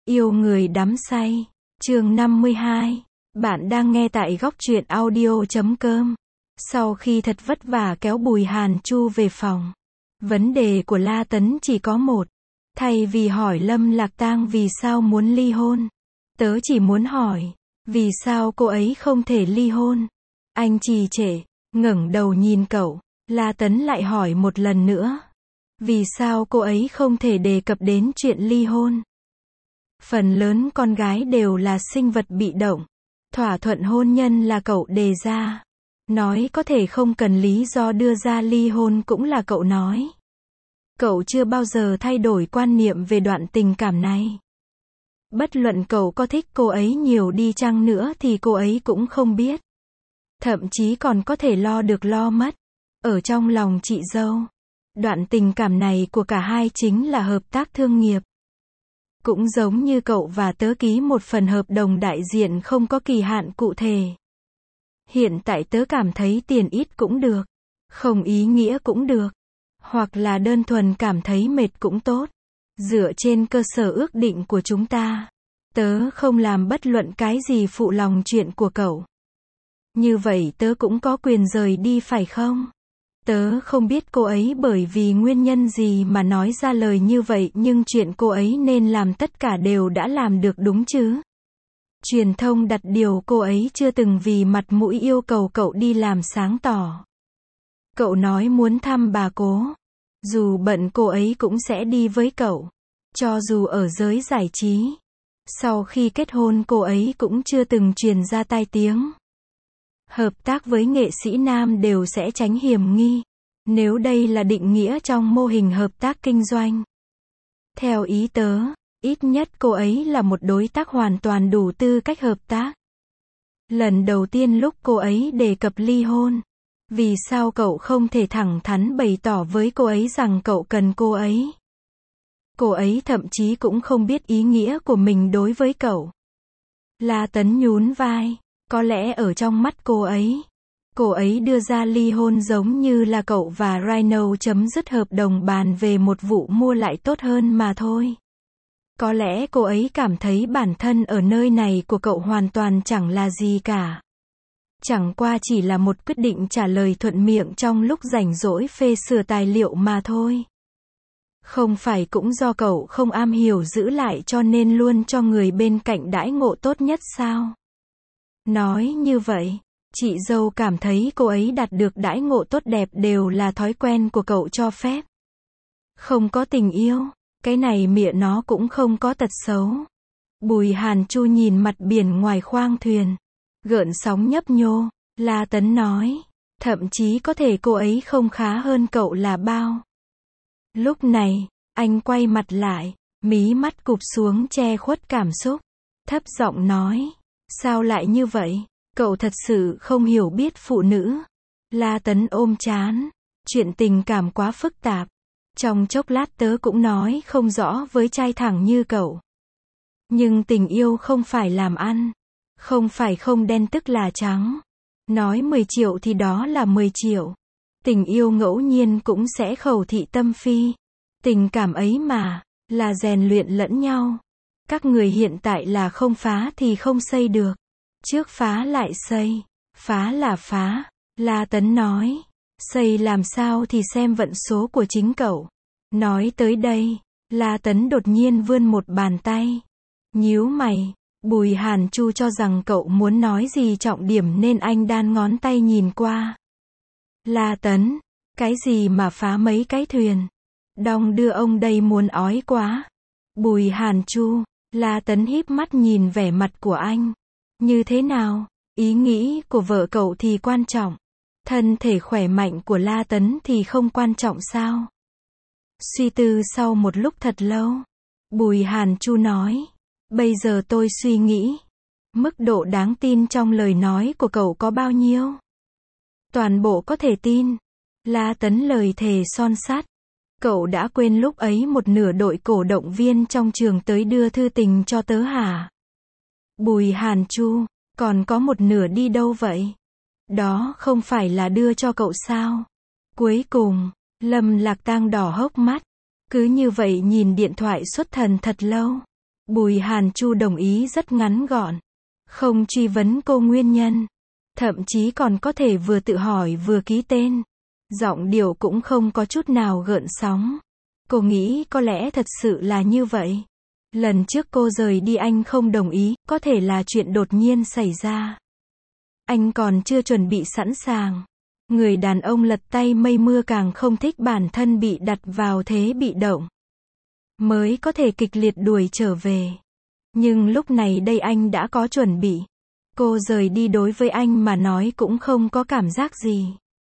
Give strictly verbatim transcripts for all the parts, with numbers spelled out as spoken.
Yêu người đắm say. Chương năm mươi hai. Bạn đang nghe tại góc truyện audio chấm com. Sau khi thật vất vả kéo Bùi Hàn Chu về phòng, vấn đề của La Tấn chỉ có một. Thay vì hỏi Lâm Lạc Tang vì sao muốn ly hôn, tớ chỉ muốn hỏi, vì sao cô ấy không thể ly hôn? Anh trì trệ, ngẩng đầu nhìn cậu. La Tấn lại hỏi một lần nữa. Vì sao cô ấy không thể đề cập đến chuyện ly hôn? Phần lớn con gái đều là sinh vật bị động. Thỏa thuận hôn nhân là cậu đề ra. Nói có thể không cần lý do đưa ra ly hôn cũng là cậu nói. Cậu chưa bao giờ thay đổi quan niệm về đoạn tình cảm này. Bất luận cậu có thích cô ấy nhiều đi chăng nữa thì cô ấy cũng không biết. Thậm chí còn có thể lo được lo mất. Ở trong lòng chị dâu, đoạn tình cảm này của cả hai chính là hợp tác thương nghiệp. Cũng giống như cậu và tớ ký một phần hợp đồng đại diện không có kỳ hạn cụ thể. Hiện tại tớ cảm thấy tiền ít cũng được, không ý nghĩa cũng được, hoặc là đơn thuần cảm thấy mệt cũng tốt. Dựa trên cơ sở ước định của chúng ta, tớ không làm bất luận cái gì phụ lòng chuyện của cậu. Như vậy tớ cũng có quyền rời đi phải không? Tớ không biết cô ấy bởi vì nguyên nhân gì mà nói ra lời như vậy, nhưng chuyện cô ấy nên làm tất cả đều đã làm được đúng chứ? Truyền thông đặt điều cô ấy chưa từng vì mặt mũi yêu cầu cậu đi làm sáng tỏ. Cậu nói muốn thăm bà cố. Dù bận cô ấy cũng sẽ đi với cậu. Cho dù ở giới giải trí. Sau khi kết hôn cô ấy cũng chưa từng truyền ra tai tiếng. Hợp tác với nghệ sĩ nam đều sẽ tránh hiểm nghi. Nếu đây là định nghĩa trong mô hình hợp tác kinh doanh. Theo ý tớ, ít nhất cô ấy là một đối tác hoàn toàn đủ tư cách hợp tác. Lần đầu tiên lúc cô ấy đề cập ly hôn, vì sao cậu không thể thẳng thắn bày tỏ với cô ấy rằng cậu cần cô ấy? Cô ấy thậm chí cũng không biết ý nghĩa của mình đối với cậu. La Tấn nhún vai. Có lẽ ở trong mắt cô ấy, cô ấy đưa ra ly hôn giống như là cậu và Rhino chấm dứt hợp đồng bàn về một vụ mua lại tốt hơn mà thôi. Có lẽ cô ấy cảm thấy bản thân ở nơi này của cậu hoàn toàn chẳng là gì cả. Chẳng qua chỉ là một quyết định trả lời thuận miệng trong lúc rảnh rỗi phê sửa tài liệu mà thôi. Không phải cũng do cậu không am hiểu giữ lại cho nên luôn cho người bên cạnh đãi ngộ tốt nhất sao? Nói như vậy, chị dâu cảm thấy cô ấy đạt được đãi ngộ tốt đẹp đều là thói quen của cậu cho phép. Không có tình yêu, cái này mẹ nó cũng không có tật xấu. Bùi Hàn Chu nhìn mặt biển ngoài khoang thuyền. Gợn sóng nhấp nhô, La Tấn nói. Thậm chí có thể cô ấy không khá hơn cậu là bao. Lúc này, anh quay mặt lại, mí mắt cụp xuống che khuất cảm xúc. Thấp giọng nói. Sao lại như vậy? Cậu thật sự không hiểu biết phụ nữ. La Tấn ôm trán. Chuyện tình cảm quá phức tạp. Trong chốc lát tớ cũng nói không rõ với trai thẳng như cậu. Nhưng tình yêu không phải làm ăn. Không phải không đen tức là trắng. Nói mười triệu thì đó là mười triệu. Tình yêu ngẫu nhiên cũng sẽ khẩu thị tâm phi. Tình cảm ấy mà, là rèn luyện lẫn nhau. Các người hiện tại là không phá thì không xây được. Trước phá lại xây. Phá là phá. La Tấn nói. Xây làm sao thì xem vận số của chính cậu. Nói tới đây, La Tấn đột nhiên vươn một bàn tay. Nhíu mày. Bùi Hàn Chu cho rằng cậu muốn nói gì trọng điểm nên anh đan ngón tay nhìn qua. La Tấn. Cái gì mà phá mấy cái thuyền? Đong đưa ông đây muốn ói quá. Bùi Hàn Chu. La Tấn híp mắt nhìn vẻ mặt của anh. Như thế nào? Ý nghĩ của vợ cậu thì quan trọng. Thân thể khỏe mạnh của La Tấn thì không quan trọng sao? Suy tư sau một lúc thật lâu. Bùi Hàn Chu nói. Bây giờ tôi suy nghĩ. Mức độ đáng tin trong lời nói của cậu có bao nhiêu? Toàn bộ có thể tin. La Tấn lời thề son sắt. Cậu đã quên lúc ấy một nửa đội cổ động viên trong trường tới đưa thư tình cho tớ hả? Bùi Hàn Chu, còn có một nửa đi đâu vậy? Đó không phải là đưa cho cậu sao? Cuối cùng, Lâm Lạc Tang đỏ hốc mắt. Cứ như vậy nhìn điện thoại xuất thần thật lâu. Bùi Hàn Chu đồng ý rất ngắn gọn. Không truy vấn cô nguyên nhân. Thậm chí còn có thể vừa tự hỏi vừa ký tên. Giọng điệu cũng không có chút nào gợn sóng. Cô nghĩ có lẽ thật sự là như vậy. Lần trước cô rời đi anh không đồng ý, có thể là chuyện đột nhiên xảy ra. Anh còn chưa chuẩn bị sẵn sàng. Người đàn ông lật tay mây mưa càng không thích bản thân bị đặt vào thế bị động. Mới có thể kịch liệt đuổi trở về. Nhưng lúc này đây anh đã có chuẩn bị. Cô rời đi đối với anh mà nói cũng không có cảm giác gì.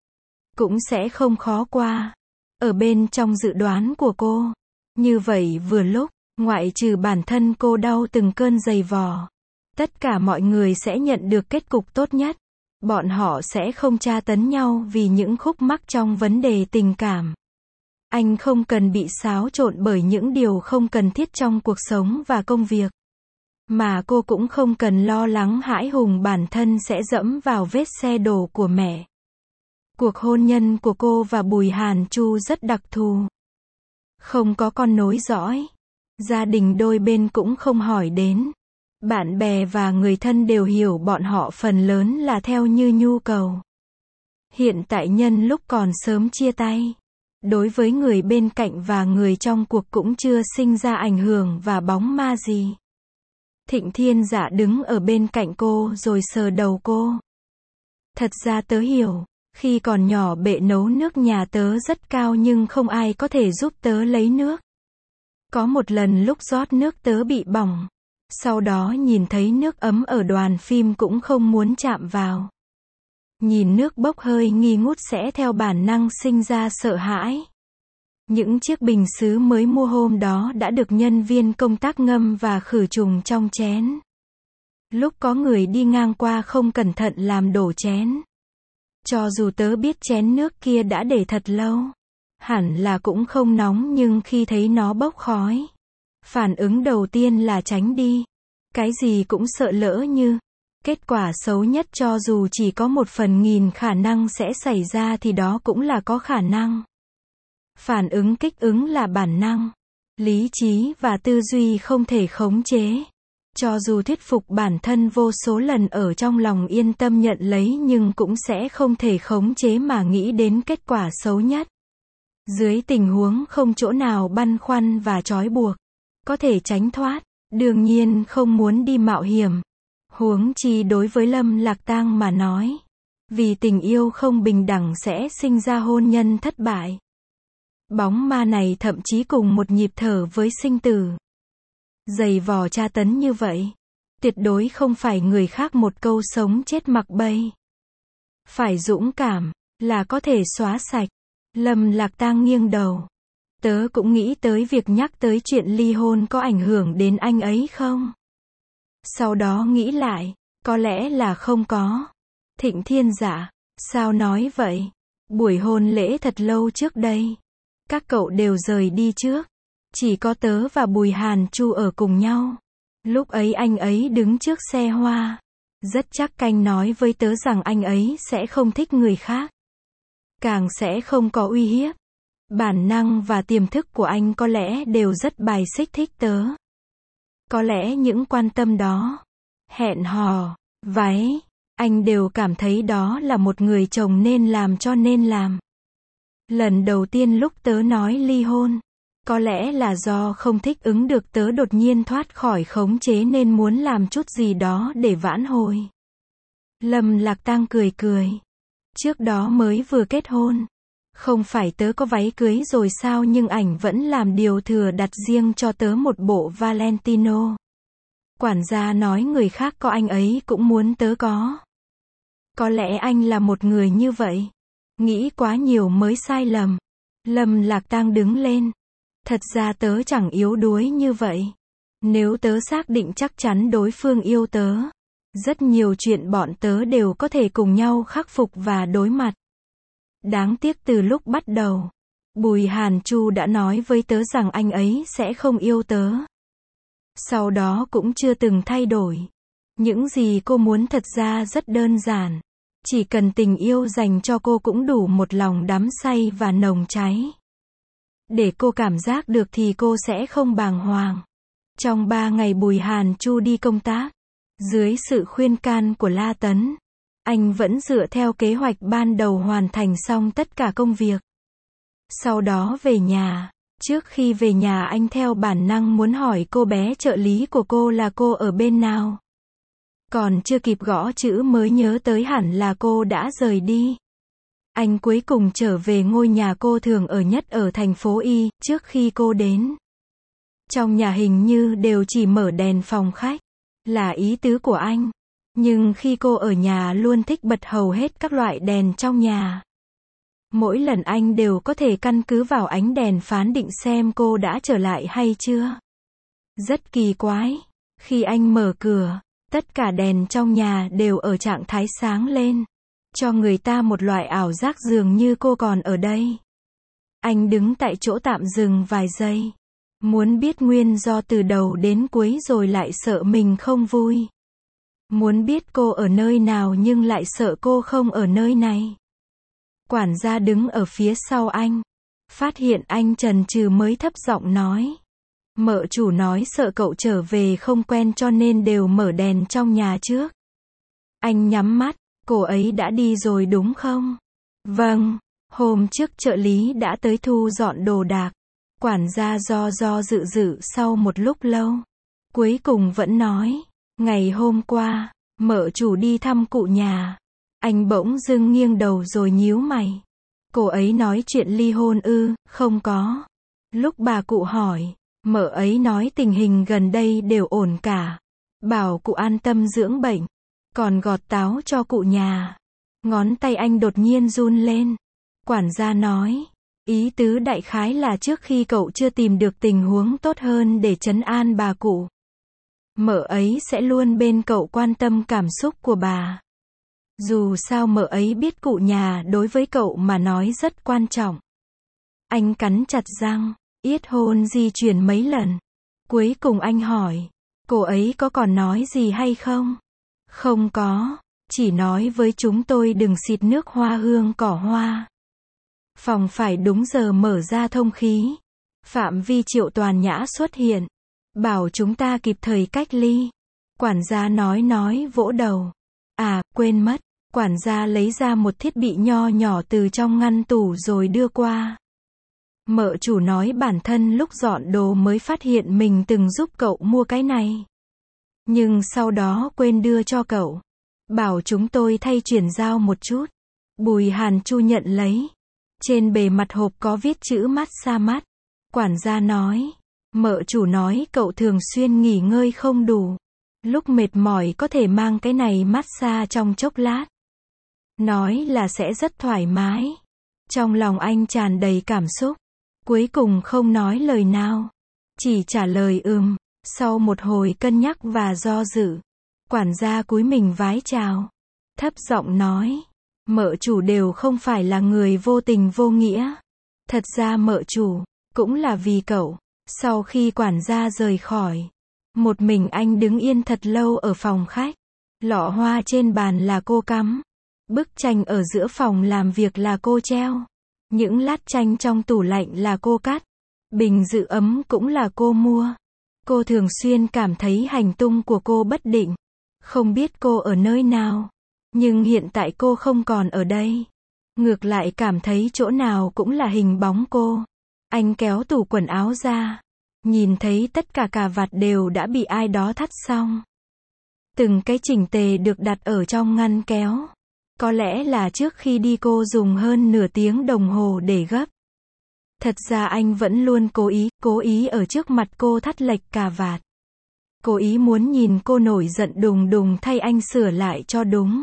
Cũng sẽ không khó qua. Ở bên trong dự đoán của cô. Như vậy vừa lúc, ngoại trừ bản thân cô đau từng cơn dày vò. Tất cả mọi người sẽ nhận được kết cục tốt nhất. Bọn họ sẽ không tra tấn nhau vì những khúc mắc trong vấn đề tình cảm. Anh không cần bị xáo trộn bởi những điều không cần thiết trong cuộc sống và công việc. Mà cô cũng không cần lo lắng hãi hùng bản thân sẽ dẫm vào vết xe đổ của mẹ. Cuộc hôn nhân của cô và Bùi Hàn Chu rất đặc thù. Không có con nối dõi. Gia đình đôi bên cũng không hỏi đến. Bạn bè và người thân đều hiểu bọn họ phần lớn là theo như nhu cầu. Hiện tại nhân lúc còn sớm chia tay. Đối với người bên cạnh và người trong cuộc cũng chưa sinh ra ảnh hưởng và bóng ma gì. Thịnh Thiên Dạ đứng ở bên cạnh cô rồi sờ đầu cô. Thật ra tớ hiểu, khi còn nhỏ bệ nấu nước nhà tớ rất cao nhưng không ai có thể giúp tớ lấy nước. Có một lần lúc rót nước tớ bị bỏng. Sau đó nhìn thấy nước ấm ở đoàn phim cũng không muốn chạm vào. Nhìn nước bốc hơi nghi ngút sẽ theo bản năng sinh ra sợ hãi. Những chiếc bình sứ mới mua hôm đó đã được nhân viên công tác ngâm và khử trùng trong chén. Lúc có người đi ngang qua không cẩn thận làm đổ chén. Cho dù tớ biết chén nước kia đã để thật lâu. Hẳn là cũng không nóng nhưng khi thấy nó bốc khói. Phản ứng đầu tiên là tránh đi. Cái gì cũng sợ lỡ như. Kết quả xấu nhất cho dù chỉ có một phần nghìn khả năng sẽ xảy ra thì đó cũng là có khả năng. Phản ứng kích ứng là bản năng. Lý trí và tư duy không thể khống chế. Cho dù thuyết phục bản thân vô số lần ở trong lòng yên tâm nhận lấy nhưng cũng sẽ không thể khống chế mà nghĩ đến kết quả xấu nhất. Dưới tình huống không chỗ nào băn khoăn và trói buộc. Có thể tránh thoát. Đương nhiên không muốn đi mạo hiểm. Huống chi đối với Lâm Lạc Tang mà nói. Vì tình yêu không bình đẳng sẽ sinh ra hôn nhân thất bại. Bóng ma này thậm chí cùng một nhịp thở với sinh tử. Dày vò tra tấn như vậy. Tuyệt đối không phải người khác một câu sống chết mặc bay. Phải dũng cảm, là có thể xóa sạch. Lâm Lạc Tang nghiêng đầu. Tớ cũng nghĩ tới việc nhắc tới chuyện ly hôn có ảnh hưởng đến anh ấy không? Sau đó nghĩ lại, có lẽ là không có. Thịnh Thiên Dạ, sao nói vậy? Buổi hôn lễ thật lâu trước đây. Các cậu đều rời đi trước. Chỉ có tớ và Bùi Hàn Chu ở cùng nhau. Lúc ấy anh ấy đứng trước xe hoa. Rất chắc canh nói với tớ rằng anh ấy sẽ không thích người khác. Càng sẽ không có uy hiếp. Bản năng và tiềm thức của anh có lẽ đều rất bài xích thích tớ. Có lẽ những quan tâm đó, hẹn hò, váy, anh đều cảm thấy đó là một người chồng nên làm cho nên làm. Lần đầu tiên lúc tớ nói ly hôn, có lẽ là do không thích ứng được tớ đột nhiên thoát khỏi khống chế nên muốn làm chút gì đó để vãn hồi. Lâm Lạc Tang cười cười. Trước đó mới vừa kết hôn. Không phải tớ có váy cưới rồi sao nhưng ảnh vẫn làm điều thừa đặt riêng cho tớ một bộ Valentino. Quản gia nói người khác có anh ấy cũng muốn tớ có. Có lẽ anh là một người như vậy. Nghĩ quá nhiều mới sai lầm. Lâm Lạc Tang đứng lên. Thật ra tớ chẳng yếu đuối như vậy. Nếu tớ xác định chắc chắn đối phương yêu tớ. Rất nhiều chuyện bọn tớ đều có thể cùng nhau khắc phục và đối mặt. Đáng tiếc từ lúc bắt đầu, Bùi Hàn Chu đã nói với tớ rằng anh ấy sẽ không yêu tớ. Sau đó cũng chưa từng thay đổi. Những gì cô muốn thật ra rất đơn giản. Chỉ cần tình yêu dành cho cô cũng đủ một lòng đắm say và nồng cháy. Để cô cảm giác được thì cô sẽ không bàng hoàng. Trong ba ngày Bùi Hàn Chu đi công tác, dưới sự khuyên can của La Tấn, anh vẫn dựa theo kế hoạch ban đầu hoàn thành xong tất cả công việc. Sau đó về nhà, trước khi về nhà anh theo bản năng muốn hỏi cô bé trợ lý của cô là cô ở bên nào. Còn chưa kịp gõ chữ mới nhớ tới hẳn là cô đã rời đi. Anh cuối cùng trở về ngôi nhà cô thường ở nhất ở thành phố Y, trước khi cô đến. Trong nhà hình như đều chỉ mở đèn phòng khách, là ý tứ của anh. Nhưng khi cô ở nhà luôn thích bật hầu hết các loại đèn trong nhà. Mỗi lần anh đều có thể căn cứ vào ánh đèn phán định xem cô đã trở lại hay chưa. Rất kỳ quái, khi anh mở cửa, tất cả đèn trong nhà đều ở trạng thái sáng lên, cho người ta một loại ảo giác dường như cô còn ở đây. Anh đứng tại chỗ tạm dừng vài giây, muốn biết nguyên do từ đầu đến cuối rồi lại sợ mình không vui. Muốn biết cô ở nơi nào nhưng lại sợ cô không ở nơi này. Quản gia đứng ở phía sau anh, phát hiện anh chần chừ mới thấp giọng nói. Mợ chủ nói sợ cậu trở về không quen cho nên đều mở đèn trong nhà trước. Anh nhắm mắt, cô ấy đã đi rồi đúng không? Vâng, hôm trước trợ lý đã tới thu dọn đồ đạc. Quản gia do do dự dự sau một lúc lâu. Cuối cùng vẫn nói, ngày hôm qua, mợ chủ đi thăm cụ nhà. Anh bỗng dưng nghiêng đầu rồi nhíu mày. Cô ấy nói chuyện ly hôn ư? Không có. Lúc bà cụ hỏi, mợ ấy nói tình hình gần đây đều ổn cả. Bảo cụ an tâm dưỡng bệnh. Còn gọt táo cho cụ nhà. Ngón tay anh đột nhiên run lên. Quản gia nói, ý tứ đại khái là trước khi cậu chưa tìm được tình huống tốt hơn để trấn an bà cụ, mợ ấy sẽ luôn bên cậu quan tâm cảm xúc của bà. Dù sao mợ ấy biết cụ nhà đối với cậu mà nói rất quan trọng. Anh cắn chặt răng, yết hôn di chuyển mấy lần. Cuối cùng anh hỏi, cô ấy có còn nói gì hay không? Không có, chỉ nói với chúng tôi đừng xịt nước hoa hương cỏ hoa. Phòng phải đúng giờ mở ra thông khí. Phạm vi Triệu Toàn Nhã xuất hiện. Bảo chúng ta kịp thời cách ly. Quản gia nói nói vỗ đầu. À, quên mất. Quản gia lấy ra một thiết bị nho nhỏ từ trong ngăn tủ rồi đưa qua. Mợ chủ nói bản thân lúc dọn đồ mới phát hiện mình từng giúp cậu mua cái này. Nhưng sau đó quên đưa cho cậu. Bảo chúng tôi thay chuyển giao một chút. Bùi Hàn Chu nhận lấy. Trên bề mặt hộp có viết chữ massage mắt. Quản gia nói. Mợ chủ nói cậu thường xuyên nghỉ ngơi không đủ. Lúc mệt mỏi có thể mang cái này massage trong chốc lát. Nói là sẽ rất thoải mái. Trong lòng anh tràn đầy cảm xúc. Cuối cùng không nói lời nào. Chỉ trả lời ừm. Sau một hồi cân nhắc và do dự, quản gia cúi mình vái chào. Thấp giọng nói. Mợ chủ đều không phải là người vô tình vô nghĩa. Thật ra mợ chủ, cũng là vì cậu. Sau khi quản gia rời khỏi, một mình anh đứng yên thật lâu ở phòng khách. Lọ hoa trên bàn là cô cắm. Bức tranh ở giữa phòng làm việc là cô treo. Những lát tranh trong tủ lạnh là cô cắt. Bình giữ ấm cũng là cô mua. Cô thường xuyên cảm thấy hành tung của cô bất định. Không biết cô ở nơi nào. Nhưng hiện tại cô không còn ở đây. Ngược lại cảm thấy chỗ nào cũng là hình bóng cô. Anh kéo tủ quần áo ra. Nhìn thấy tất cả cà vạt đều đã bị ai đó thắt xong. Từng cái chỉnh tề được đặt ở trong ngăn kéo. Có lẽ là trước khi đi cô dùng hơn nửa tiếng đồng hồ để gấp. Thật ra anh vẫn luôn cố ý, cố ý ở trước mặt cô thắt lệch cà vạt. Cố ý muốn nhìn cô nổi giận đùng đùng thay anh sửa lại cho đúng.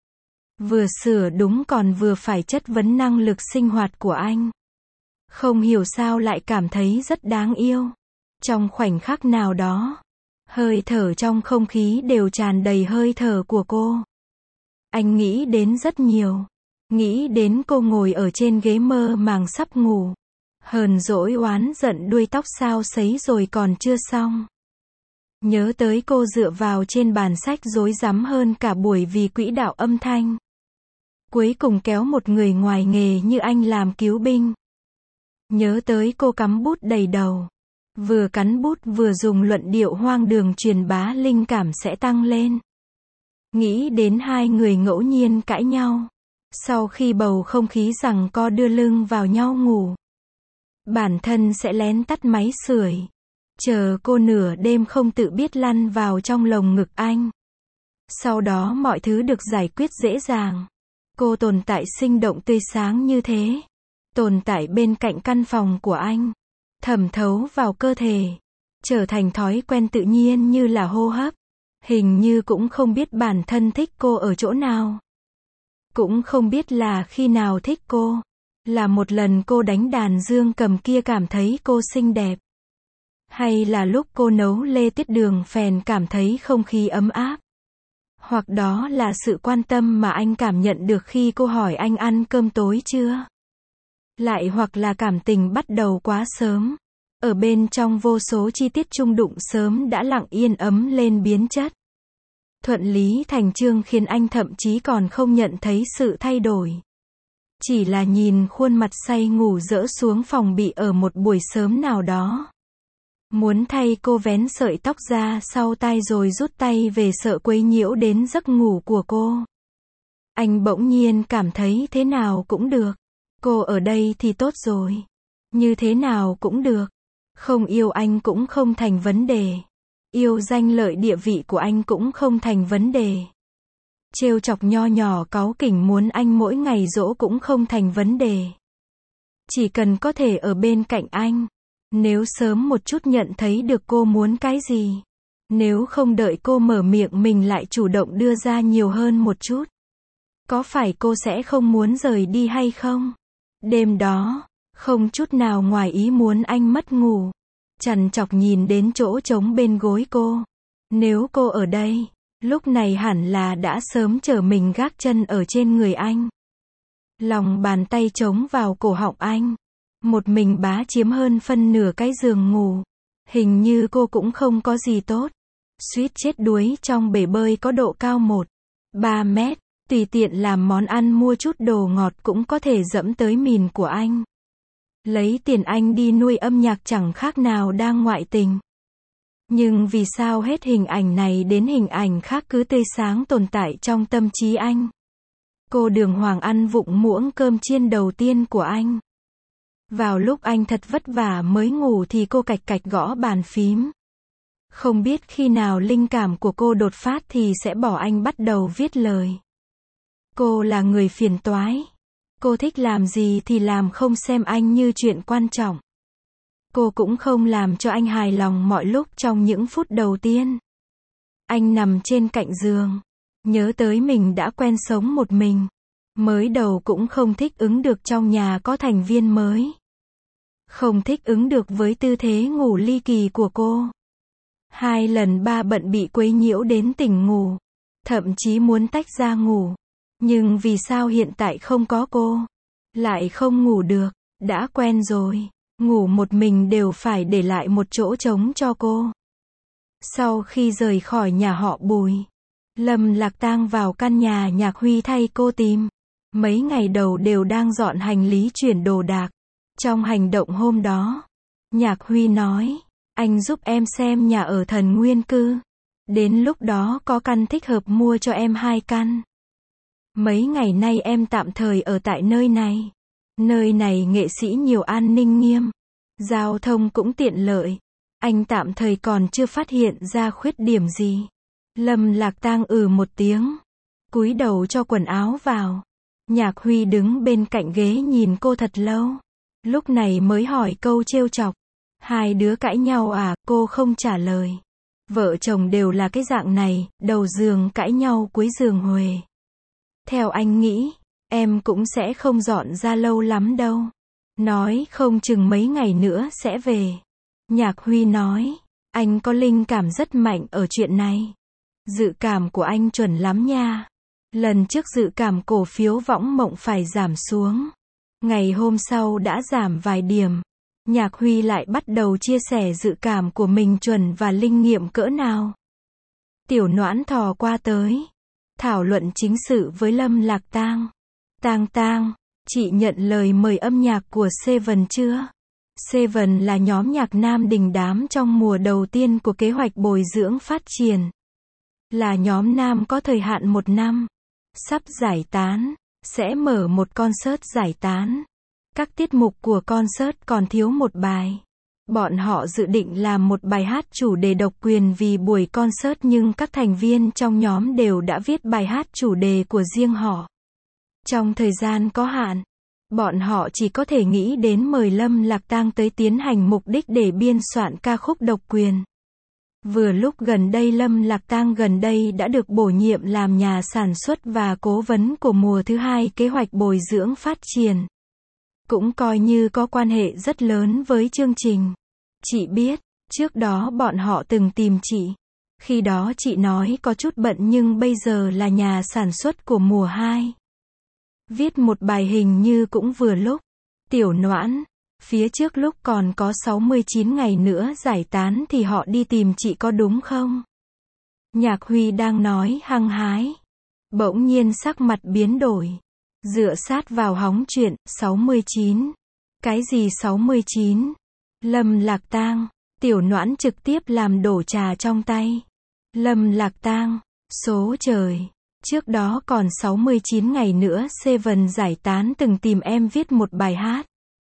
Vừa sửa đúng còn vừa phải chất vấn năng lực sinh hoạt của anh. Không hiểu sao lại cảm thấy rất đáng yêu. Trong khoảnh khắc nào đó, hơi thở trong không khí đều tràn đầy hơi thở của cô. Anh nghĩ đến rất nhiều. Nghĩ đến cô ngồi ở trên ghế mơ màng sắp ngủ. Hờn dỗi oán giận đuôi tóc xao xấy rồi còn chưa xong. Nhớ tới cô dựa vào trên bàn sách rối rắm hơn cả buổi vì quỹ đạo âm thanh. Cuối cùng kéo một người ngoài nghề như anh làm cứu binh. Nhớ tới cô cắm bút đầy đầu. Vừa cắn bút vừa dùng luận điệu hoang đường truyền bá linh cảm sẽ tăng lên. Nghĩ đến hai người ngẫu nhiên cãi nhau. Sau khi bầu không khí giằng co đưa lưng vào nhau ngủ. Bản thân sẽ lén tắt máy sưởi. Chờ cô nửa đêm không tự biết lăn vào trong lồng ngực anh. Sau đó mọi thứ được giải quyết dễ dàng. Cô tồn tại sinh động tươi sáng như thế. Tồn tại bên cạnh căn phòng của anh. Thẩm thấu vào cơ thể. Trở thành thói quen tự nhiên như là hô hấp. Hình như cũng không biết bản thân thích cô ở chỗ nào. Cũng không biết là khi nào thích cô. Là một lần cô đánh đàn dương cầm kia cảm thấy cô xinh đẹp. Hay là lúc cô nấu lê tiết đường phèn cảm thấy không khí ấm áp. Hoặc đó là sự quan tâm mà anh cảm nhận được khi cô hỏi anh ăn cơm tối chưa. Lại hoặc là cảm tình bắt đầu quá sớm. Ở bên trong vô số chi tiết chung đụng sớm đã lặng yên ấm lên biến chất. Thuận lý thành chương khiến anh thậm chí còn không nhận thấy sự thay đổi. Chỉ là nhìn khuôn mặt say ngủ dỡ xuống phòng bị ở một buổi sớm nào đó. Muốn thay cô vén sợi tóc ra sau tai rồi rút tay về sợ quấy nhiễu đến giấc ngủ của cô. Anh bỗng nhiên cảm thấy thế nào cũng được. Cô ở đây thì tốt rồi. Như thế nào cũng được. Không yêu anh cũng không thành vấn đề. Yêu danh lợi địa vị của anh cũng không thành vấn đề. Trêu chọc nho nhỏ cáu kỉnh muốn anh mỗi ngày dỗ cũng không thành vấn đề. Chỉ cần có thể ở bên cạnh anh. Nếu sớm một chút nhận thấy được cô muốn cái gì. Nếu không đợi cô mở miệng mình lại chủ động đưa ra nhiều hơn một chút. Có phải cô sẽ không muốn rời đi hay không? Đêm đó, không chút nào ngoài ý muốn anh mất ngủ. Trằn trọc nhìn đến chỗ trống bên gối cô. Nếu cô ở đây, lúc này hẳn là đã sớm chở mình gác chân ở trên người anh. Lòng bàn tay trống vào cổ họng anh. Một mình bá chiếm hơn phân nửa cái giường ngủ. Hình như cô cũng không có gì tốt. Suýt chết đuối trong bể bơi có độ cao một phẩy ba mét. Tùy tiện làm món ăn mua chút đồ ngọt cũng có thể dẫm tới mìn của anh. Lấy tiền anh đi nuôi âm nhạc chẳng khác nào đang ngoại tình. Nhưng vì sao hết hình ảnh này đến hình ảnh khác cứ tươi sáng tồn tại trong tâm trí anh. Cô Đường Hoàng ăn vụng muỗng cơm chiên đầu tiên của anh. Vào lúc anh thật vất vả mới ngủ thì cô cạch cạch gõ bàn phím. Không biết khi nào linh cảm của cô đột phát thì sẽ bỏ anh bắt đầu viết lời. Cô là người phiền toái. Cô thích làm gì thì làm không xem anh như chuyện quan trọng. Cô cũng không làm cho anh hài lòng mọi lúc trong những phút đầu tiên. Anh nằm trên cạnh giường. Nhớ tới mình đã quen sống một mình. Mới đầu cũng không thích ứng được trong nhà có thành viên mới. Không thích ứng được với tư thế ngủ ly kỳ của cô. Hai lần ba bận bị quấy nhiễu đến tỉnh ngủ. Thậm chí muốn tách ra ngủ. Nhưng vì sao hiện tại không có cô? Lại không ngủ được. Đã quen rồi. Ngủ một mình đều phải để lại một chỗ trống cho cô. Sau khi rời khỏi nhà họ Bùi, Lâm Lạc Tang vào căn nhà Nhạc Huy thay cô tìm. Mấy ngày đầu đều đang dọn hành lý chuyển đồ đạc. Trong hành động hôm đó, Nhạc Huy nói, anh giúp em xem nhà ở Thần Nguyên Cư. Đến lúc đó có căn thích hợp mua cho em hai căn. Mấy ngày nay em tạm thời ở tại nơi này. Nơi này nghệ sĩ nhiều an ninh nghiêm. Giao thông cũng tiện lợi. Anh tạm thời còn chưa phát hiện ra khuyết điểm gì. Lâm Lạc Tang ừ một tiếng. Cúi đầu cho quần áo vào. Nhạc Huy đứng bên cạnh ghế nhìn cô thật lâu. Lúc này mới hỏi câu trêu chọc. Hai đứa cãi nhau à? Cô không trả lời. Vợ chồng đều là cái dạng này, đầu giường cãi nhau cuối giường huề. Theo anh nghĩ, em cũng sẽ không dọn ra lâu lắm đâu. Nói không chừng mấy ngày nữa sẽ về. Nhạc Huy nói, anh có linh cảm rất mạnh ở chuyện này. Dự cảm của anh chuẩn lắm nha. Lần trước dự cảm cổ phiếu Võng Mộng phải giảm xuống. Ngày hôm sau đã giảm vài điểm. Nhạc Huy lại bắt đầu chia sẻ dự cảm của mình chuẩn và linh nghiệm cỡ nào. Tiểu Noãn thò qua tới. Thảo luận chính sự với Lâm Lạc Tang. Tang Tang, chị nhận lời mời âm nhạc của Seven chưa? Seven là nhóm nhạc nam đình đám trong mùa đầu tiên của kế hoạch bồi dưỡng phát triển. Là nhóm nam có thời hạn một năm. Sắp giải tán. Sẽ mở một concert giải tán. Các tiết mục của concert còn thiếu một bài. Bọn họ dự định làm một bài hát chủ đề độc quyền vì buổi concert nhưng các thành viên trong nhóm đều đã viết bài hát chủ đề của riêng họ. Trong thời gian có hạn, bọn họ chỉ có thể nghĩ đến mời Lâm Lạc Tang tới tiến hành mục đích để biên soạn ca khúc độc quyền. Vừa lúc gần đây Lâm Lạc Tang gần đây đã được bổ nhiệm làm nhà sản xuất và cố vấn của mùa thứ hai kế hoạch bồi dưỡng phát triển. Cũng coi như có quan hệ rất lớn với chương trình. Chị biết, trước đó bọn họ từng tìm chị. Khi đó chị nói có chút bận nhưng bây giờ là nhà sản xuất của mùa hai. Viết một bài hình như cũng vừa lúc. Tiểu Noãn, phía trước lúc còn có sáu mươi chín ngày nữa giải tán thì họ đi tìm chị có đúng không? Nhạc Huy đang nói hăng hái. Bỗng nhiên sắc mặt biến đổi. Dựa sát vào hóng chuyện, sáu mươi chín. Cái gì sáu mươi chín? Lâm Lạc Tang. Tiểu Noãn trực tiếp làm đổ trà trong tay. Lâm Lạc Tang. Số trời. Trước đó còn sáu mươi chín ngày nữa Seven giải tán từng tìm em viết một bài hát.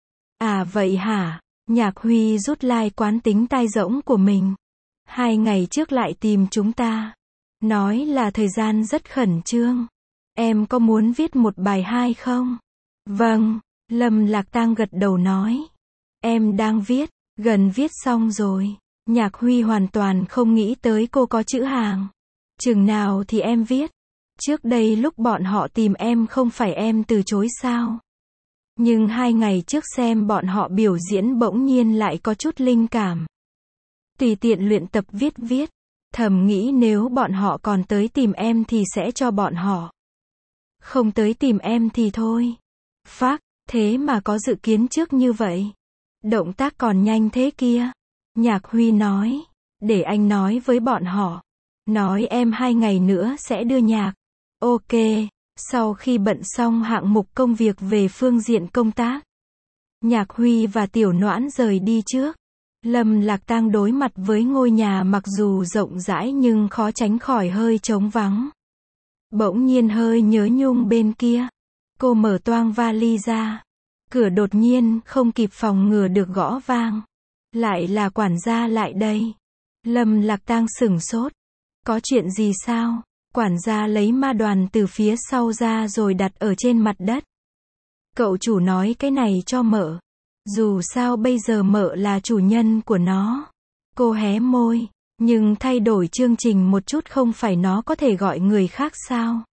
À vậy hả? Nhạc Huy rút lai quán tính tai rỗng của mình. Hai ngày trước lại tìm chúng ta. Nói là thời gian rất khẩn trương. Em có muốn viết một bài hai không? Vâng, Lâm Lạc Tang gật đầu nói. Em đang viết, gần viết xong rồi. Nhạc Huy hoàn toàn không nghĩ tới cô có chữ hàng. Chừng nào thì em viết. Trước đây lúc bọn họ tìm em không phải em từ chối sao? Nhưng hai ngày trước xem bọn họ biểu diễn bỗng nhiên lại có chút linh cảm. Tùy tiện luyện tập viết viết. Thầm nghĩ nếu bọn họ còn tới tìm em thì sẽ cho bọn họ. Không tới tìm em thì thôi. Phác, thế mà có dự kiến trước như vậy. Động tác còn nhanh thế kia. Nhạc Huy nói. Để anh nói với bọn họ. Nói em hai ngày nữa sẽ đưa nhạc. Ok. Sau khi bận xong hạng mục công việc về phương diện công tác. Nhạc Huy và Tiểu Noãn rời đi trước. Lâm Lạc Tang đối mặt với ngôi nhà mặc dù rộng rãi nhưng khó tránh khỏi hơi trống vắng. Bỗng nhiên hơi nhớ nhung bên kia. Cô mở toang vali ra. Cửa đột nhiên không kịp phòng ngừa được gõ vang. Lại là quản gia lại đây. Lâm Lạc Tang sửng sốt. Có chuyện gì sao? Quản gia lấy ma đoàn từ phía sau ra rồi đặt ở trên mặt đất. Cậu chủ nói cái này cho mợ. Dù sao bây giờ mợ là chủ nhân của nó. Cô hé môi. Nhưng thay đổi chương trình một chút không phải nó có thể gọi người khác sao?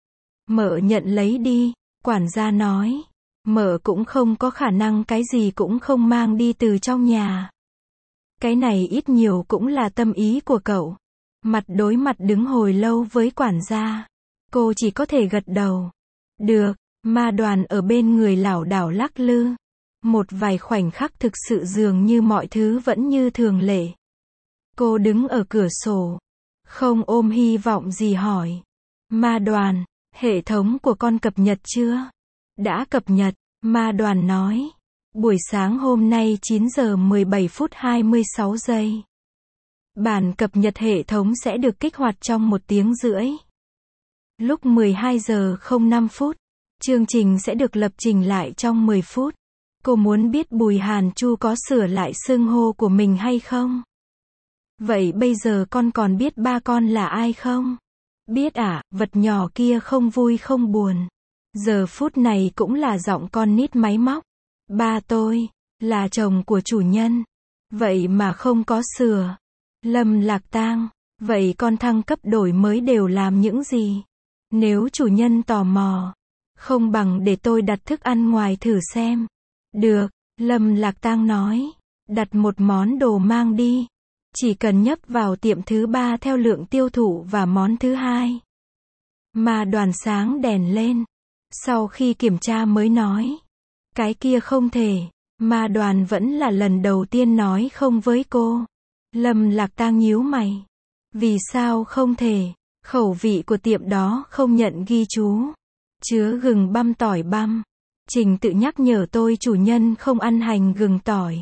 Mợ nhận lấy đi. Quản gia nói. Mợ cũng không có khả năng cái gì cũng không mang đi từ trong nhà. Cái này ít nhiều cũng là tâm ý của cậu. Mặt đối mặt đứng hồi lâu với quản gia. Cô chỉ có thể gật đầu. Được, ma đoàn ở bên người lảo đảo lắc lư. Một vài khoảnh khắc thực sự dường như mọi thứ vẫn như thường lệ. Cô đứng ở cửa sổ. Không ôm hy vọng gì hỏi. Ma đoàn, hệ thống của con cập nhật chưa? Đã cập nhật, ma đoàn nói. Buổi sáng hôm nay chín giờ mười bảy phút hai mươi sáu giây. Bản cập nhật hệ thống sẽ được kích hoạt trong một tiếng rưỡi. Lúc mười hai giờ không năm phút, chương trình sẽ được lập trình lại trong mười phút. Cô muốn biết Bùi Hàn Chu có sửa lại xưng hô của mình hay không? Vậy bây giờ con còn biết ba con là ai không? Biết ạ, à, vật nhỏ kia không vui không buồn. Giờ phút này cũng là giọng con nít máy móc. Ba tôi, là chồng của chủ nhân. Vậy mà không có sửa. Lâm Lạc Tang, vậy con thăng cấp đổi mới đều làm những gì? Nếu chủ nhân tò mò, không bằng để tôi đặt thức ăn ngoài thử xem. Được, Lâm Lạc Tang nói. Đặt một món đồ mang đi. Chỉ cần nhấp vào tiệm thứ ba theo lượng tiêu thụ và món thứ hai. Ma đoàn sáng đèn lên. Sau khi kiểm tra mới nói. Cái kia không thể. Ma đoàn vẫn là lần đầu tiên nói không với cô. Lâm Lạc Tang nhíu mày. Vì sao không thể? Khẩu vị của tiệm đó không nhận ghi chú. Chứa gừng băm tỏi băm. Trình tự nhắc nhở tôi chủ nhân không ăn hành gừng tỏi.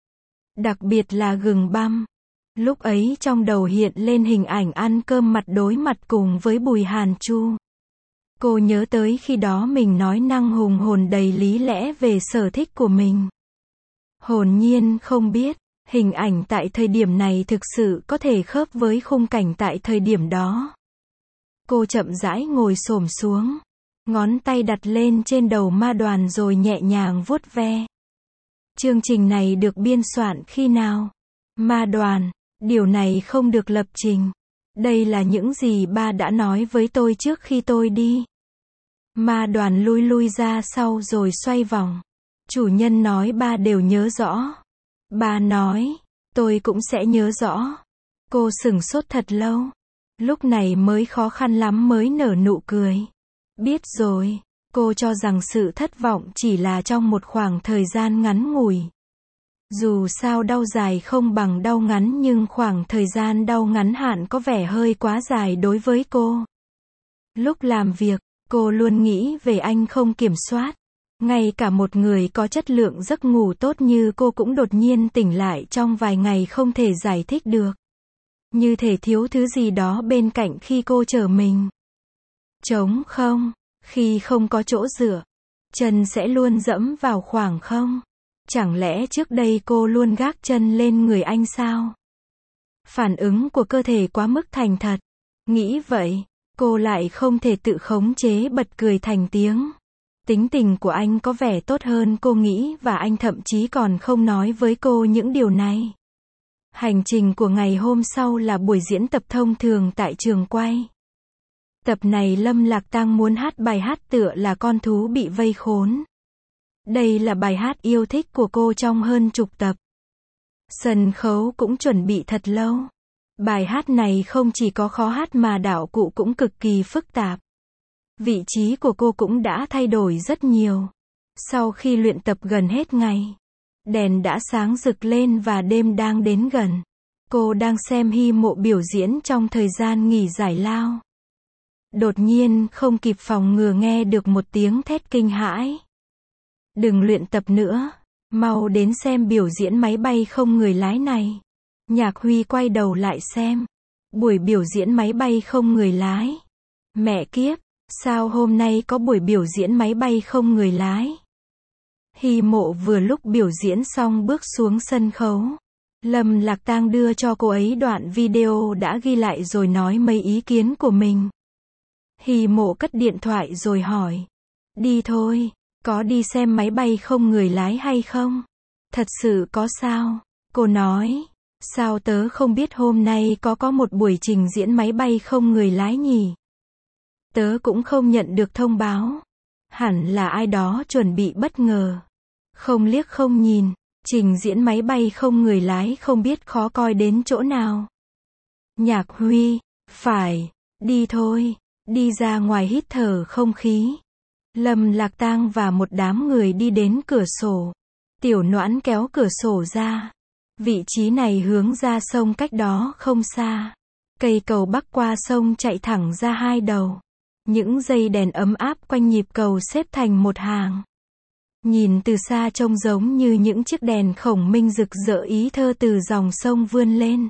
Đặc biệt là gừng băm. Lúc ấy trong đầu hiện lên hình ảnh ăn cơm mặt đối mặt cùng với Bùi Hàn Chu. Cô nhớ tới khi đó mình nói năng hùng hồn đầy lý lẽ về sở thích của mình. Hồn nhiên không biết, hình ảnh tại thời điểm này thực sự có thể khớp với khung cảnh tại thời điểm đó. Cô chậm rãi ngồi xổm xuống, ngón tay đặt lên trên đầu Ma Đoàn rồi nhẹ nhàng vuốt ve. Chương trình này được biên soạn khi nào? Ma Đoàn, điều này không được lập trình. Đây là những gì ba đã nói với tôi trước khi tôi đi. Ma Đoàn lui lui ra sau rồi xoay vòng. Chủ nhân nói ba đều nhớ rõ. Ba nói, tôi cũng sẽ nhớ rõ. Cô sửng sốt thật lâu. Lúc này mới khó khăn lắm mới nở nụ cười. Biết rồi, cô cho rằng sự thất vọng chỉ là trong một khoảng thời gian ngắn ngủi. Dù sao đau dài không bằng đau ngắn nhưng khoảng thời gian đau ngắn hạn có vẻ hơi quá dài đối với cô. Lúc làm việc, cô luôn nghĩ về anh không kiểm soát. Ngay cả một người có chất lượng giấc ngủ tốt như cô cũng đột nhiên tỉnh lại trong vài ngày không thể giải thích được. Như thể thiếu thứ gì đó bên cạnh khi cô trở mình. Trống không, khi không có chỗ dựa, chân sẽ luôn dẫm vào khoảng không. Chẳng lẽ trước đây cô luôn gác chân lên người anh sao? Phản ứng của cơ thể quá mức thành thật. Nghĩ vậy, cô lại không thể tự khống chế bật cười thành tiếng. Tính tình của anh có vẻ tốt hơn cô nghĩ và anh thậm chí còn không nói với cô những điều này. Hành trình của ngày hôm sau là buổi diễn tập thông thường tại trường quay. Tập này Lâm Lạc Tăng muốn hát bài hát tựa là Con thú bị vây khốn. Đây là bài hát yêu thích của cô trong hơn chục tập. Sân khấu cũng chuẩn bị thật lâu. Bài hát này không chỉ có khó hát mà đạo cụ cũng cực kỳ phức tạp. Vị trí của cô cũng đã thay đổi rất nhiều. Sau khi luyện tập gần hết ngày, đèn đã sáng rực lên và đêm đang đến gần. Cô đang xem Hy Mộ biểu diễn trong thời gian nghỉ giải lao. Đột nhiên không kịp phòng ngừa nghe được một tiếng thét kinh hãi. Đừng luyện tập nữa, mau đến xem biểu diễn máy bay không người lái này. Nhạc Huy quay đầu lại xem. Buổi biểu diễn máy bay không người lái. Mẹ kiếp, sao hôm nay có buổi biểu diễn máy bay không người lái? Hy Mộ vừa lúc biểu diễn xong bước xuống sân khấu. Lâm Lạc Tang đưa cho cô ấy đoạn video đã ghi lại rồi nói mấy ý kiến của mình. Hy Mộ cất điện thoại rồi hỏi. Đi thôi, có đi xem máy bay không người lái hay không? Thật sự có sao? Cô nói. Sao tớ không biết hôm nay có có một buổi trình diễn máy bay không người lái nhỉ? Tớ cũng không nhận được thông báo. Hẳn là ai đó chuẩn bị bất ngờ. Không liếc không nhìn, trình diễn máy bay không người lái không biết khó coi đến chỗ nào. Nhạc Huy, phải, đi thôi, đi ra ngoài hít thở không khí. Lâm Lạc Tang và một đám người đi đến cửa sổ. Tiểu Noãn kéo cửa sổ ra. Vị trí này hướng ra sông cách đó không xa. Cây cầu bắc qua sông chạy thẳng ra hai đầu. Những dây đèn ấm áp quanh nhịp cầu xếp thành một hàng. Nhìn từ xa trông giống như những chiếc đèn khổng minh rực rỡ ý thơ từ dòng sông vươn lên.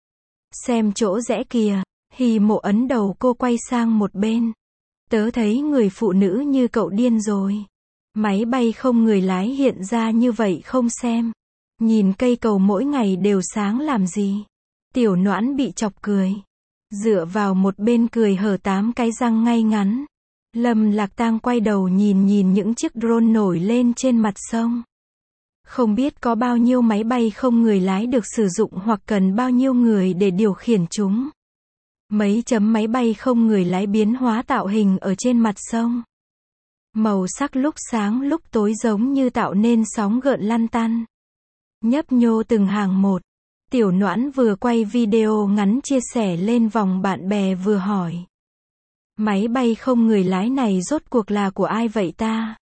Xem chỗ rẽ kìa, Hy Mộ ấn đầu cô quay sang một bên. Tớ thấy người phụ nữ như cậu điên rồi. Máy bay không người lái hiện ra như vậy không xem. Nhìn cây cầu mỗi ngày đều sáng làm gì. Tiểu Noãn bị chọc cười. Dựa vào một bên cười hở tám cái răng ngay ngắn. Lâm Lạc Tang quay đầu nhìn nhìn những chiếc drone nổi lên trên mặt sông. Không biết có bao nhiêu máy bay không người lái được sử dụng hoặc cần bao nhiêu người để điều khiển chúng. Mấy chấm máy bay không người lái biến hóa tạo hình ở trên mặt sông. Màu sắc lúc sáng lúc tối giống như tạo nên sóng gợn lăn tăn. Nhấp nhô từng hàng một. Tiểu Noãn vừa quay video ngắn chia sẻ lên vòng bạn bè vừa hỏi. Máy bay không người lái này rốt cuộc là của ai vậy ta?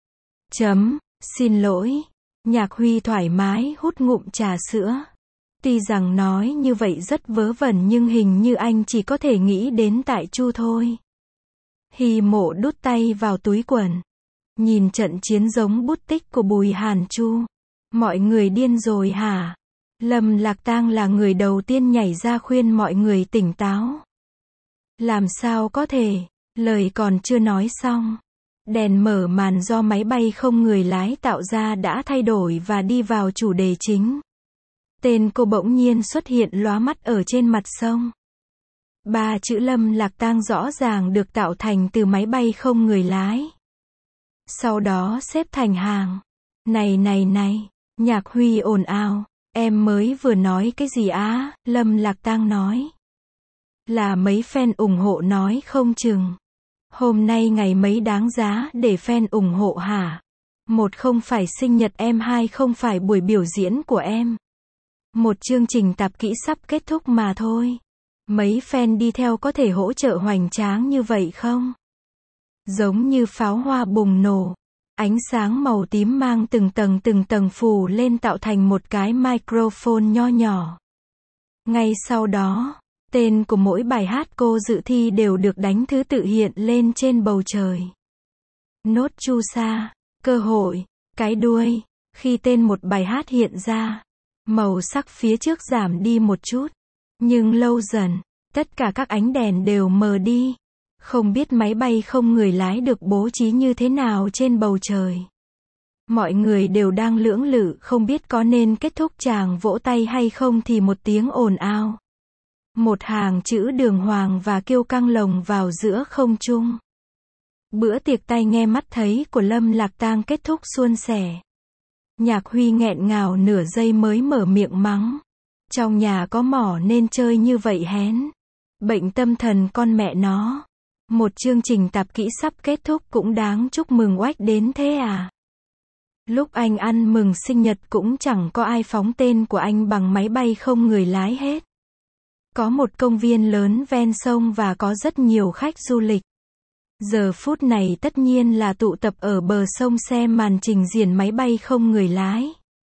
Chấm, xin lỗi. Nhạc Huy thoải mái hút ngụm trà sữa. Tuy rằng nói như vậy rất vớ vẩn nhưng hình như anh chỉ có thể nghĩ đến tại Chu thôi. Hy Mộ đút tay vào túi quần. Nhìn trận chiến giống bút tích của Bùi Hàn Chu. Mọi người điên rồi hả? Lâm Lạc Tang là người đầu tiên nhảy ra khuyên mọi người tỉnh táo. Làm sao có thể, lời còn chưa nói xong. Đèn mở màn do máy bay không người lái tạo ra đã thay đổi và đi vào chủ đề chính. Tên cô bỗng nhiên xuất hiện lóa mắt ở trên mặt sông. Ba chữ Lâm Lạc Tang rõ ràng được tạo thành từ máy bay không người lái. Sau đó xếp thành hàng. Này này này, Nhạc Huy ồn ào. Em mới vừa nói cái gì á? Lâm Lạc Tang nói. Là mấy fan ủng hộ nói không chừng. Hôm nay ngày mấy đáng giá để fan ủng hộ hả? Một không phải sinh nhật em, hai không phải buổi biểu diễn của em. Một chương trình tạp kỹ sắp kết thúc mà thôi. Mấy fan đi theo có thể hỗ trợ hoành tráng như vậy không? Giống như pháo hoa bùng nổ. Ánh sáng màu tím mang từng tầng từng tầng phủ lên tạo thành một cái microphone nho nhỏ. Ngay sau đó, tên của mỗi bài hát cô dự thi đều được đánh thứ tự hiện lên trên bầu trời. Nốt chu sa, cơ hội, cái đuôi. Khi tên một bài hát hiện ra, màu sắc phía trước giảm đi một chút. Nhưng lâu dần, tất cả các ánh đèn đều mờ đi. Không biết máy bay không người lái được bố trí như thế nào trên bầu trời. Mọi người đều đang lưỡng lự không biết có nên kết thúc tràng vỗ tay hay không thì một tiếng ồn ào. Một hàng chữ đường hoàng và kiêu căng lồng vào giữa không trung. Bữa tiệc tai nghe mắt thấy của Lâm Lạc Tang kết thúc suôn sẻ. Nhạc Huy nghẹn ngào nửa giây mới mở miệng mắng. Trong nhà có mỏ nên chơi như vậy hén. Bệnh tâm thần con mẹ nó. Một chương trình tạp kỹ sắp kết thúc cũng đáng chúc mừng oách đến thế à? Lúc anh ăn mừng sinh nhật cũng chẳng có ai phóng tên của anh bằng máy bay không người lái hết. Có một công viên lớn ven sông và có rất nhiều khách du lịch. Giờ phút này tất nhiên là tụ tập ở bờ sông xem màn trình diễn máy bay không người lái.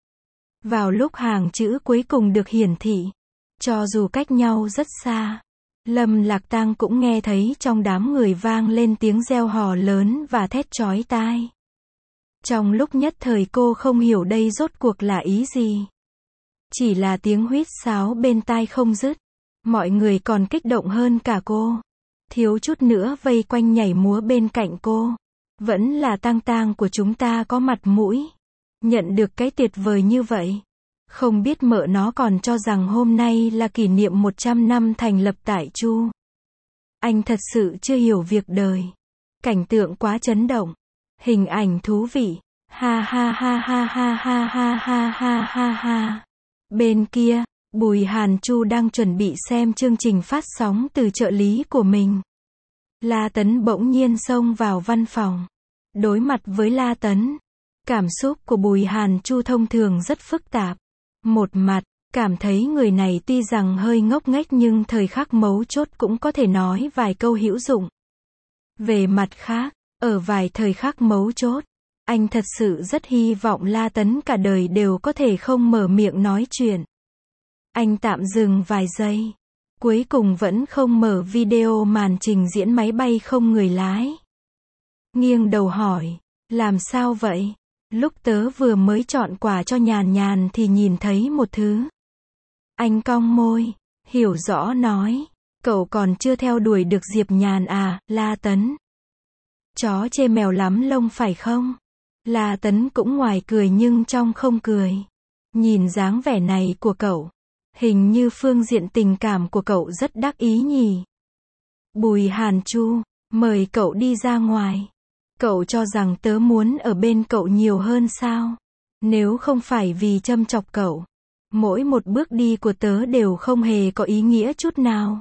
Vào lúc hàng chữ cuối cùng được hiển thị, cho dù cách nhau rất xa, Lâm Lạc Tang cũng nghe thấy trong đám người vang lên tiếng reo hò lớn và thét chói tai. Trong lúc nhất thời cô không hiểu đây rốt cuộc là ý gì. Chỉ là tiếng huýt sáo bên tai không dứt. Mọi người còn kích động hơn cả cô. Thiếu chút nữa vây quanh nhảy múa bên cạnh cô. Vẫn là Tang Tang của chúng ta có mặt mũi. Nhận được cái tuyệt vời như vậy. Không biết mợ nó còn cho rằng hôm nay là kỷ niệm một trăm năm thành lập tại Chu. Anh thật sự chưa hiểu việc đời. Cảnh tượng quá chấn động. Hình ảnh thú vị. Ha ha ha ha ha ha ha ha ha ha ha. Bên kia, Bùi Hàn Chu đang chuẩn bị xem chương trình phát sóng từ trợ lý của mình. La Tấn bỗng nhiên xông vào văn phòng. Đối mặt với La Tấn, cảm xúc của Bùi Hàn Chu thông thường rất phức tạp. Một mặt, cảm thấy người này tuy rằng hơi ngốc nghếch nhưng thời khắc mấu chốt cũng có thể nói vài câu hữu dụng. Về mặt khác, ở vài thời khắc mấu chốt, anh thật sự rất hy vọng La Tấn cả đời đều có thể không mở miệng nói chuyện. Anh tạm dừng vài giây. Cuối cùng vẫn không mở video màn trình diễn máy bay không người lái. Nghiêng đầu hỏi, làm sao vậy? Lúc tớ vừa mới chọn quà cho Nhàn Nhàn thì nhìn thấy một thứ. Anh cong môi, hiểu rõ nói, cậu còn chưa theo đuổi được Diệp Nhàn à, La Tấn. Chó chê mèo lắm lông phải không? La Tấn cũng ngoài cười nhưng trong không cười. Nhìn dáng vẻ này của cậu, hình như phương diện tình cảm của cậu rất đắc ý nhỉ. Bùi Hàn Chu, mời cậu đi ra ngoài. Cậu cho rằng tớ muốn ở bên cậu nhiều hơn sao? Nếu không phải vì châm chọc cậu, mỗi một bước đi của tớ đều không hề có ý nghĩa chút nào.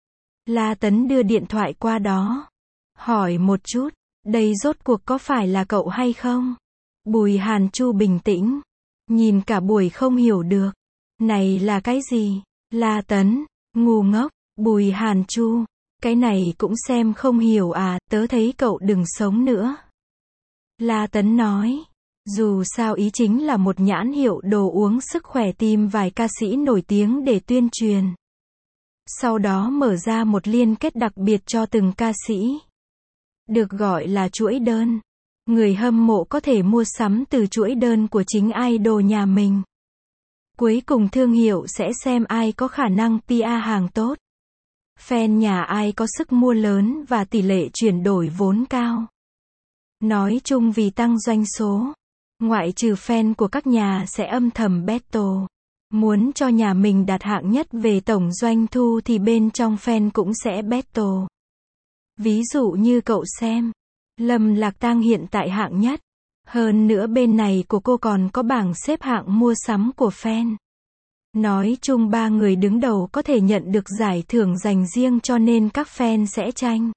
La Tấn đưa điện thoại qua đó. Hỏi một chút, đây rốt cuộc có phải là cậu hay không? Bùi Hàn Chu bình tĩnh. Nhìn cả buổi không hiểu được. Này là cái gì? La Tấn, ngu ngốc. Bùi Hàn Chu, cái này cũng xem không hiểu à, tớ thấy cậu đừng sống nữa. La Tấn nói, dù sao ý chính là một nhãn hiệu đồ uống sức khỏe tìm vài ca sĩ nổi tiếng để tuyên truyền. Sau đó mở ra một liên kết đặc biệt cho từng ca sĩ. Được gọi là chuỗi đơn. Người hâm mộ có thể mua sắm từ chuỗi đơn của chính idol nhà mình. Cuối cùng thương hiệu sẽ xem ai có khả năng pê e hàng tốt. Fan nhà ai có sức mua lớn và tỷ lệ chuyển đổi vốn cao. Nói chung vì tăng doanh số, ngoại trừ fan của các nhà sẽ âm thầm battle. Muốn cho nhà mình đạt hạng nhất về tổng doanh thu thì bên trong fan cũng sẽ battle. Ví dụ như cậu xem, Lâm Lạc Tang hiện tại hạng nhất. Hơn nữa bên này của cô còn có bảng xếp hạng mua sắm của fan. Nói chung ba người đứng đầu có thể nhận được giải thưởng dành riêng cho nên các fan sẽ tranh.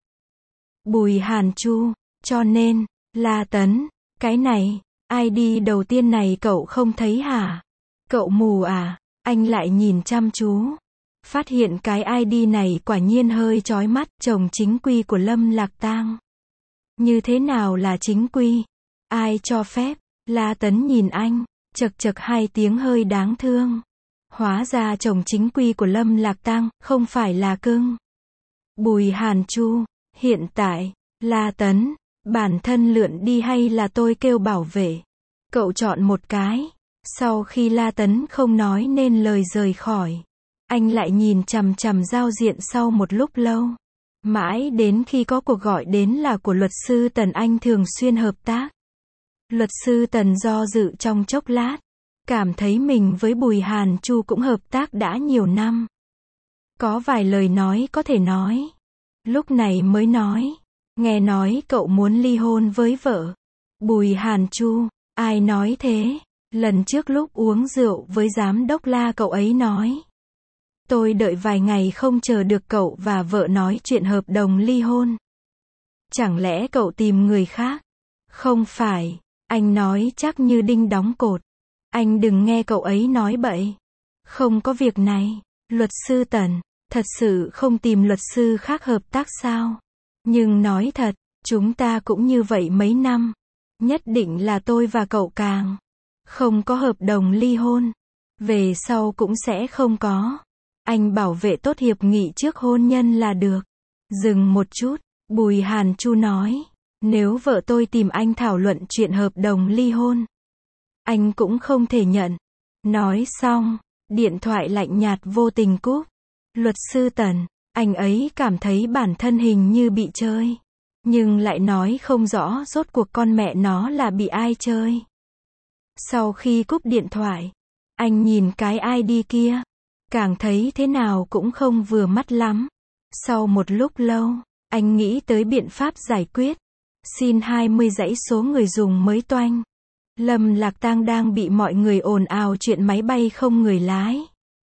Bùi Hàn Chu, cho nên, La Tấn, cái này, i đê đầu tiên này cậu không thấy hả? Cậu mù à? Anh lại nhìn chăm chú. Phát hiện cái i đê này quả nhiên hơi chói mắt, chồng chính quy của Lâm Lạc Tang. Như thế nào là chính quy? Ai cho phép? La Tấn nhìn anh, chật chật hai tiếng hơi đáng thương. Hóa ra chồng chính quy của Lâm Lạc Tang không phải là cưng. Bùi Hàn Chu, hiện tại, La Tấn, bản thân lượn đi hay là tôi kêu bảo vệ? Cậu chọn một cái. Sau khi La Tấn không nói nên lời rời khỏi, anh lại nhìn chằm chằm giao diện sau một lúc lâu. Mãi đến khi có cuộc gọi đến là của luật sư Tần, anh thường xuyên hợp tác. Luật sư Tần do dự trong chốc lát, cảm thấy mình với Bùi Hàn Chu cũng hợp tác đã nhiều năm. Có vài lời nói có thể nói. Lúc này mới nói, nghe nói cậu muốn ly hôn với vợ. Bùi Hàn Chu, ai nói thế? Lần trước lúc uống rượu với giám đốc La cậu ấy nói. Tôi đợi vài ngày không chờ được cậu và vợ nói chuyện hợp đồng ly hôn. Chẳng lẽ cậu tìm người khác? Không phải, anh nói chắc như đinh đóng cột. Anh đừng nghe cậu ấy nói bậy. Không có việc này. Luật sư Tần, thật sự không tìm luật sư khác hợp tác sao? Nhưng nói thật, chúng ta cũng như vậy mấy năm. Nhất định là tôi và cậu càng không có hợp đồng ly hôn. Về sau cũng sẽ không có. Anh bảo vệ tốt hiệp nghị trước hôn nhân là được. Dừng một chút, Bùi Hàn Chu nói. Nếu vợ tôi tìm anh thảo luận chuyện hợp đồng ly hôn, anh cũng không thể nhận. Nói xong, điện thoại lạnh nhạt vô tình cúp. Luật sư Tần, anh ấy cảm thấy bản thân hình như bị chơi. Nhưng lại nói không rõ rốt cuộc con mẹ nó là bị ai chơi. Sau khi cúp điện thoại, anh nhìn cái i đê kia, càng thấy thế nào cũng không vừa mắt lắm. Sau một lúc lâu, anh nghĩ tới biện pháp giải quyết. Xin hai mươi dãy số người dùng mới toanh. Lâm Lạc Tang đang bị mọi người ồn ào chuyện máy bay không người lái.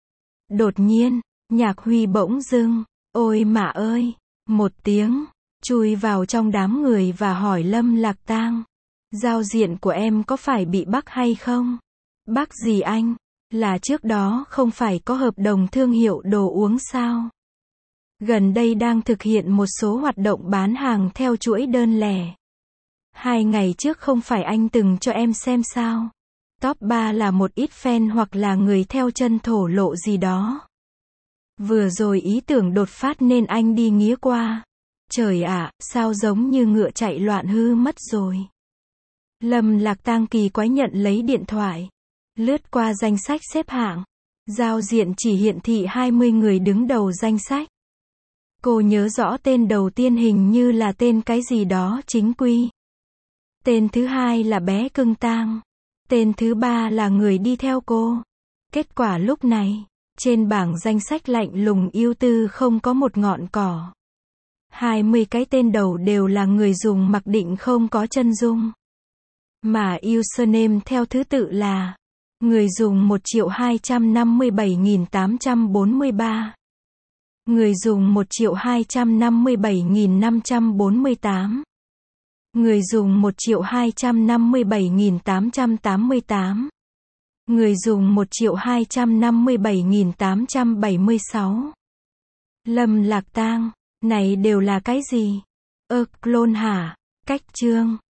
Đột nhiên, Nhạc Huy bỗng dưng, ôi mà ơi, một tiếng, chui vào trong đám người và hỏi Lâm Lạc Tang. Giao diện của em có phải bị bắt hay không? Bắt gì anh? Là trước đó không phải có hợp đồng thương hiệu đồ uống sao? Gần đây đang thực hiện một số hoạt động bán hàng theo chuỗi đơn lẻ. Hai ngày trước không phải anh từng cho em xem sao? Top ba là một ít fan hoặc là người theo chân thổ lộ gì đó. Vừa rồi ý tưởng đột phát nên anh đi nghía qua. Trời ạ, sao giống như ngựa chạy loạn hư mất rồi. Lâm Lạc Tang kỳ quái nhận lấy điện thoại. Lướt qua danh sách xếp hạng. Giao diện chỉ hiển thị hai mươi người đứng đầu danh sách. Cô nhớ rõ tên đầu tiên hình như là tên cái gì đó chính quy. Tên thứ hai là bé cưng tang. Tên thứ ba là người đi theo cô. Kết quả lúc này, trên bảng danh sách lạnh lùng ưu tư không có một ngọn cỏ. hai mươi cái tên đầu đều là người dùng mặc định không có chân dung. Mà username theo thứ tự là người dùng một triệu hai trăm năm mươi bảy nghìn tám trăm bốn mươi ba. Người dùng một triệu hai trăm năm mươi bảy nghìn năm trăm bốn mươi tám. Người dùng một triệu hai trăm năm mươi bảy nghìn tám trăm tám mươi tám. Người dùng một triệu hai trăm năm mươi bảy nghìn tám trăm bảy mươi sáu. Lâm Lạc Tang, này đều là cái gì? Ơ, clone hả? Cách chương